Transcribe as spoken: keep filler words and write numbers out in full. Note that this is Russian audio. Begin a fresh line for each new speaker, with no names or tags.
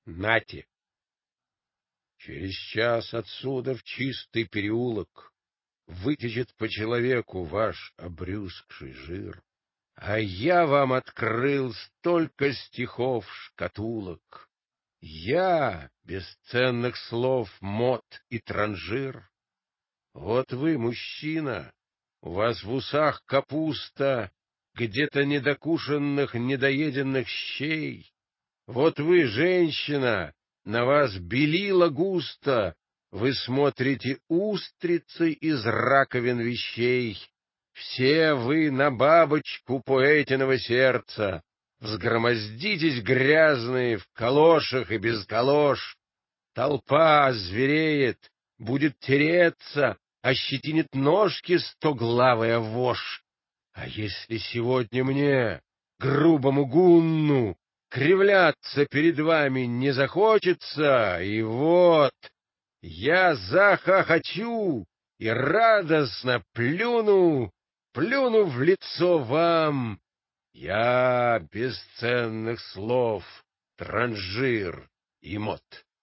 Нате. Через час отсюда в чистый переулок вытечет по человеку ваш обрюзгший жир, а я вам открыл столько стихов шкатулок. Я бесценных слов мод и транжир. Вот вы, мужчина, у вас в усах капуста, где-то недокушенных, недоеденных щей. Вот вы, женщина, на вас белила густо, вы смотрите устрицы из раковин вещей. Все вы на бабочку поэтиного сердца, взгромоздитесь грязные в калошах и без калош. Толпа звереет, будет тереться, ощетинит ножки стоглавая вошь. А если сегодня мне, грубому гунну, кривляться перед вами не захочется, и вот я захохочу и радостно плюну, плюну в лицо вам. Я бесценных слов транжир и мот.